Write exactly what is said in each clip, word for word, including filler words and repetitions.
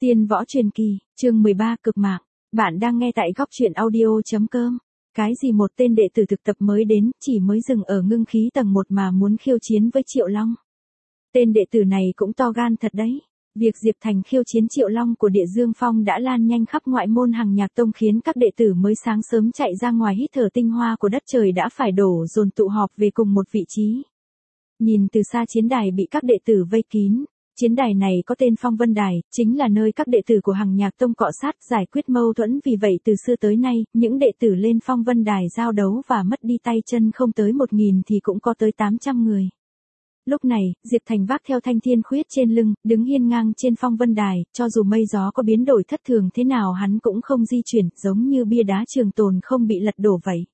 Tiên võ truyền kỳ, chương mười ba cực mạng. Bạn đang nghe tại góc truyện audio.com. Cái gì một tên đệ tử thực tập mới đến, chỉ mới dừng ở ngưng khí tầng một mà muốn khiêu chiến với Triệu Long. Tên đệ tử này cũng to gan thật đấy. Việc Diệp Thành khiêu chiến Triệu Long của Địa Dương Phong đã lan nhanh khắp ngoại môn Hằng Nhạc Tông, khiến các đệ tử mới sáng sớm chạy ra ngoài hít thở tinh hoa của đất trời đã phải đổ dồn tụ họp về cùng một vị trí. Nhìn từ xa chiến đài bị các đệ tử vây kín. Chiến đài này có tên Phong Vân Đài, chính là nơi các đệ tử của Hằng Nhạc Tông cọ sát giải quyết mâu thuẫn, vì vậy từ xưa tới nay, những đệ tử lên Phong Vân Đài giao đấu và mất đi tay chân không tới một nghìn thì cũng có tới tám trăm người. Lúc này, Diệp Thành vác theo thanh thiên khuyết trên lưng, đứng hiên ngang trên Phong Vân Đài, cho dù mây gió có biến đổi thất thường thế nào hắn cũng không di chuyển, giống như bia đá trường tồn không bị lật đổ vậy.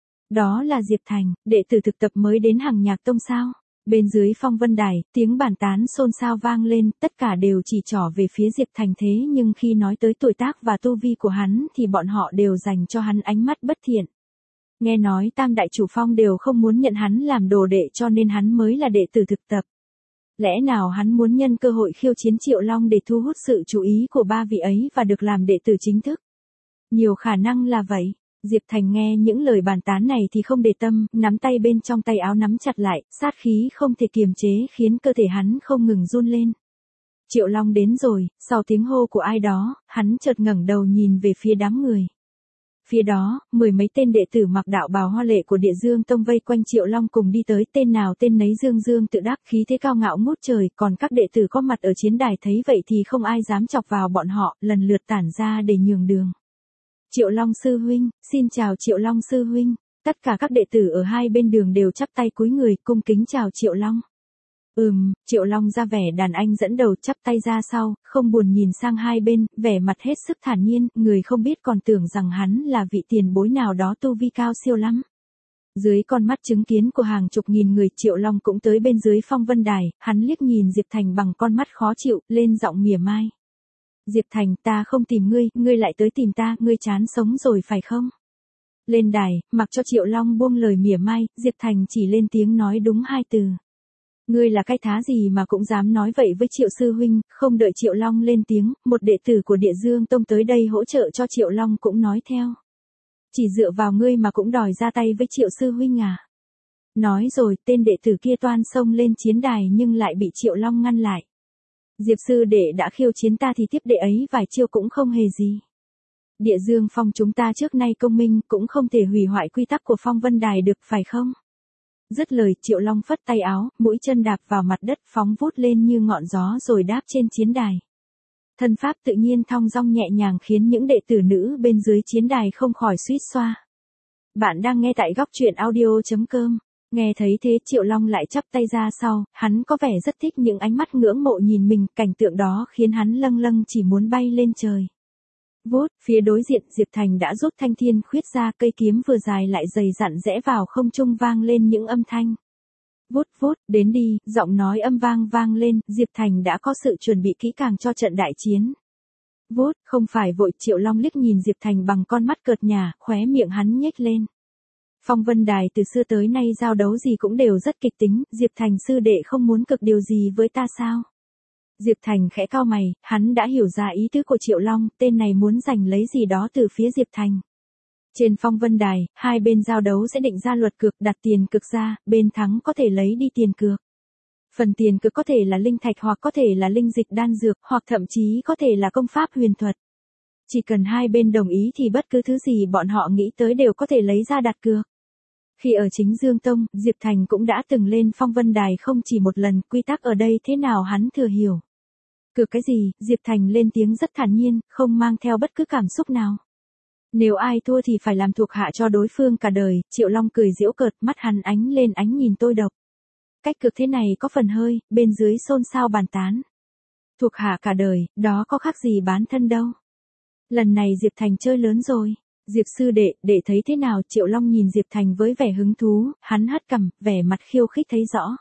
Đó là Diệp Thành, đệ tử thực tập mới đến Hằng Nhạc Tông sao? Bên dưới Phong Vân Đài, tiếng bàn tán xôn xao vang lên, tất cả đều chỉ trỏ về phía Diệp Thành, thế nhưng khi nói tới tuổi tác và tu vi của hắn thì bọn họ đều dành cho hắn ánh mắt bất thiện. Nghe nói Tam Đại Chủ Phong đều không muốn nhận hắn làm đồ đệ, cho nên hắn mới là đệ tử thực tập. Lẽ nào hắn muốn nhân cơ hội khiêu chiến Triệu Long để thu hút sự chú ý của ba vị ấy và được làm đệ tử chính thức? Nhiều khả năng là vậy. Diệp Thành nghe những lời bàn tán này thì không để tâm, nắm tay bên trong tay áo nắm chặt lại, sát khí không thể kiềm chế khiến cơ thể hắn không ngừng run lên. Triệu Long đến rồi, sau tiếng hô của ai đó, hắn chợt ngẩng đầu nhìn về phía đám người. Phía đó, mười mấy tên đệ tử mặc đạo bào hoa lệ của Địa Dương Tông vây quanh Triệu Long cùng đi tới, tên nào tên nấy dương dương tự đắc, khí thế cao ngạo ngút trời, còn các đệ tử có mặt ở chiến đài thấy vậy thì không ai dám chọc vào bọn họ, lần lượt tản ra để nhường đường. Triệu Long sư huynh, xin chào Triệu Long sư huynh. Tất cả các đệ tử ở hai bên đường đều chắp tay cúi người, cung kính chào Triệu Long. Ừm, Triệu Long ra vẻ đàn anh dẫn đầu, chắp tay ra sau, không buồn nhìn sang hai bên, vẻ mặt hết sức thản nhiên, người không biết còn tưởng rằng hắn là vị tiền bối nào đó tu vi cao siêu lắm. Dưới con mắt chứng kiến của hàng chục nghìn người, Triệu Long cũng tới bên dưới Phong Vân Đài, hắn liếc nhìn Diệp Thành bằng con mắt khó chịu, lên giọng mỉa mai. Diệp Thành, ta không tìm ngươi, ngươi lại tới tìm ta, ngươi chán sống rồi phải không? Lên đài, mặc cho Triệu Long buông lời mỉa mai, Diệp Thành chỉ lên tiếng nói đúng hai từ. Ngươi là cái thá gì mà cũng dám nói vậy với Triệu sư huynh? Không đợi Triệu Long lên tiếng, một đệ tử của Địa Dương Tông tới đây hỗ trợ cho Triệu Long cũng nói theo. Chỉ dựa vào ngươi mà cũng đòi ra tay với Triệu sư huynh à? Nói rồi, tên đệ tử kia toan xông lên chiến đài nhưng lại bị Triệu Long ngăn lại. Diệp sư đệ đã khiêu chiến ta thì tiếp đệ ấy vài chiêu cũng không hề gì. Địa Dương Phong chúng ta trước nay công minh, cũng không thể hủy hoại quy tắc của Phong Vân Đài được phải không? Dứt lời, Triệu Long phất tay áo, mũi chân đạp vào mặt đất, phóng vút lên như ngọn gió rồi đáp trên chiến đài. Thân pháp tự nhiên thong dong nhẹ nhàng khiến những đệ tử nữ bên dưới chiến đài không khỏi suýt xoa. Bạn đang nghe tại góc truyện audio.com. Nghe thấy thế, Triệu Long lại chắp tay ra sau, hắn có vẻ rất thích những ánh mắt ngưỡng mộ nhìn mình, cảnh tượng đó khiến hắn lâng lâng chỉ muốn bay lên trời. Vút, phía đối diện Diệp Thành đã rút thanh thiên khuyết ra, cây kiếm vừa dài lại dày dặn rẽ vào không trung vang lên những âm thanh. Vút vút, đến đi, giọng nói âm vang vang lên, Diệp Thành đã có sự chuẩn bị kỹ càng cho trận đại chiến. Vút, không phải vội, Triệu Long liếc nhìn Diệp Thành bằng con mắt cợt nhả, khóe miệng hắn nhếch lên. Phong Vân Đài từ xưa tới nay giao đấu gì cũng đều rất kịch tính, Diệp Thành sư đệ không muốn cực điều gì với ta sao? Diệp Thành khẽ cau mày, hắn đã hiểu ra ý tứ của Triệu Long, tên này muốn giành lấy gì đó từ phía Diệp Thành. Trên Phong Vân Đài, hai bên giao đấu sẽ định ra luật cược, đặt tiền cược ra, bên thắng có thể lấy đi tiền cược. Phần tiền cược có thể là linh thạch hoặc có thể là linh dịch đan dược, hoặc thậm chí có thể là công pháp huyền thuật. Chỉ cần hai bên đồng ý thì bất cứ thứ gì bọn họ nghĩ tới đều có thể lấy ra đặt cược. Khi ở Chính Dương Tông, Diệp Thành cũng đã từng lên Phong Vân Đài không chỉ một lần, quy tắc ở đây thế nào hắn thừa hiểu. Cược cái gì? Diệp Thành lên tiếng rất thản nhiên, không mang theo bất cứ cảm xúc nào. Nếu ai thua thì phải làm thuộc hạ cho đối phương cả đời. Triệu Long cười giễu cợt, mắt hắn ánh lên ánh nhìn tôi độc. Cách cược thế này có phần hơi, bên dưới xôn xao bàn tán. Thuộc hạ cả đời, đó có khác gì bán thân đâu. Lần này Diệp Thành chơi lớn rồi. Diệp sư đệ, để thấy thế nào? Triệu Long nhìn Diệp Thành với vẻ hứng thú, hắn hất cằm, vẻ mặt khiêu khích thấy rõ.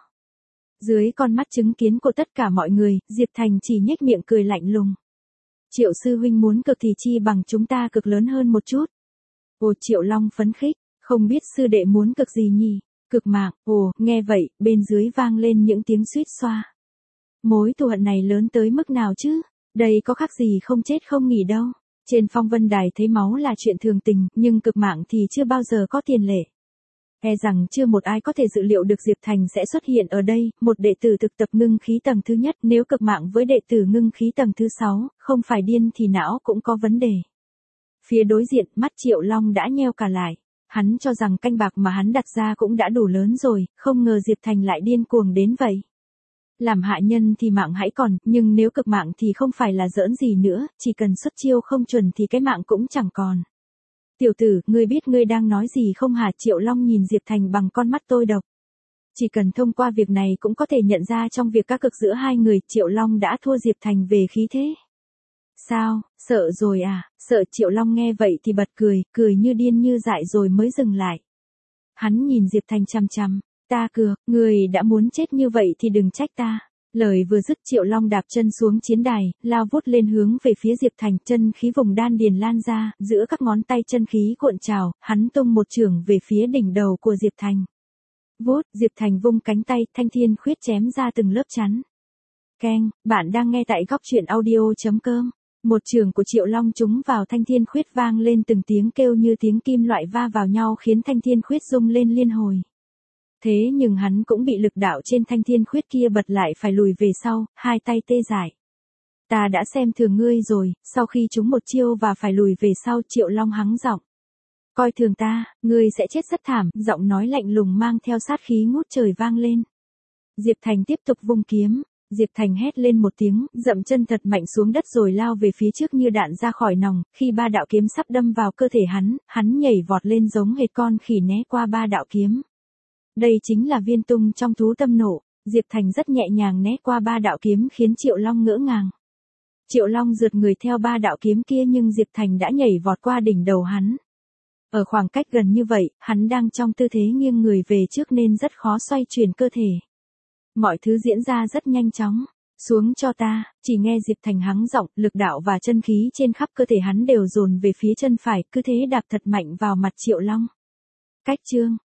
Dưới con mắt chứng kiến của tất cả mọi người, Diệp Thành chỉ nhếch miệng cười lạnh lùng. Triệu sư huynh muốn cực thì chi bằng chúng ta cực lớn hơn một chút. Ồ, Triệu Long phấn khích, không biết sư đệ muốn cực gì nhỉ? Cực mạng. Ồ, nghe vậy, bên dưới vang lên những tiếng suýt xoa. Mối thù hận này lớn tới mức nào chứ? Đây có khác gì không chết không nghỉ đâu. Trên phong vân đài thấy máu là chuyện thường tình, nhưng cực mạng thì chưa bao giờ có tiền lệ. E rằng chưa một ai có thể dự liệu được Diệp Thành sẽ xuất hiện ở đây, một đệ tử thực tập ngưng khí tầng thứ nhất, nếu cực mạng với đệ tử ngưng khí tầng thứ sáu, không phải điên thì não cũng có vấn đề. Phía đối diện, mắt Triệu Long đã nheo cả lại. Hắn cho rằng canh bạc mà hắn đặt ra cũng đã đủ lớn rồi, không ngờ Diệp Thành lại điên cuồng đến vậy. Làm hạ nhân thì mạng hãy còn, nhưng nếu cực mạng thì không phải là giỡn gì nữa, chỉ cần xuất chiêu không chuẩn thì cái mạng cũng chẳng còn. Tiểu tử, ngươi biết ngươi đang nói gì không hả? Triệu Long nhìn Diệp Thành bằng con mắt tôi độc. Chỉ cần thông qua việc này cũng có thể nhận ra trong việc cá cược giữa hai người, Triệu Long đã thua Diệp Thành về khí thế. Sao, sợ rồi à? Sợ. Triệu Long nghe vậy thì bật cười, cười như điên như dại rồi mới dừng lại. Hắn nhìn Diệp Thành chằm chằm. Ta cược, người đã muốn chết như vậy thì đừng trách ta. Lời vừa dứt Triệu Long đạp chân xuống chiến đài, lao vút lên hướng về phía Diệp Thành, chân khí vùng đan điền lan ra, giữa các ngón tay chân khí cuộn trào, hắn tung một chưởng về phía đỉnh đầu của Diệp Thành. Vút, Diệp Thành vung cánh tay, thanh thiên khuyết chém ra từng lớp chắn. Keng, bạn đang nghe tại góc truyện audio chấm com. Một chưởng của Triệu Long trúng vào thanh thiên khuyết vang lên từng tiếng kêu như tiếng kim loại va vào nhau khiến thanh thiên khuyết rung lên liên hồi. Thế nhưng hắn cũng bị lực đạo trên thanh thiên khuyết kia bật lại phải lùi về sau, hai tay tê dại. Ta đã xem thường ngươi rồi, sau khi trúng một chiêu và phải lùi về sau, Triệu Long hắng giọng. Coi thường ta, ngươi sẽ chết rất thảm, giọng nói lạnh lùng mang theo sát khí ngút trời vang lên. Diệp Thành tiếp tục vung kiếm, Diệp Thành hét lên một tiếng, dậm chân thật mạnh xuống đất rồi lao về phía trước như đạn ra khỏi nòng, khi ba đạo kiếm sắp đâm vào cơ thể hắn, hắn nhảy vọt lên giống hệt con khỉ né qua ba đạo kiếm. Đây chính là viên tung trong thú tâm nộ, Diệp Thành rất nhẹ nhàng né qua ba đạo kiếm khiến Triệu Long ngỡ ngàng. Triệu Long rượt người theo ba đạo kiếm kia nhưng Diệp Thành đã nhảy vọt qua đỉnh đầu hắn. Ở khoảng cách gần như vậy, hắn đang trong tư thế nghiêng người về trước nên rất khó xoay chuyển cơ thể. Mọi thứ diễn ra rất nhanh chóng. Xuống cho ta, chỉ nghe Diệp Thành hắng giọng, lực đạo và chân khí trên khắp cơ thể hắn đều dồn về phía chân phải, cứ thế đạp thật mạnh vào mặt Triệu Long. Cách chương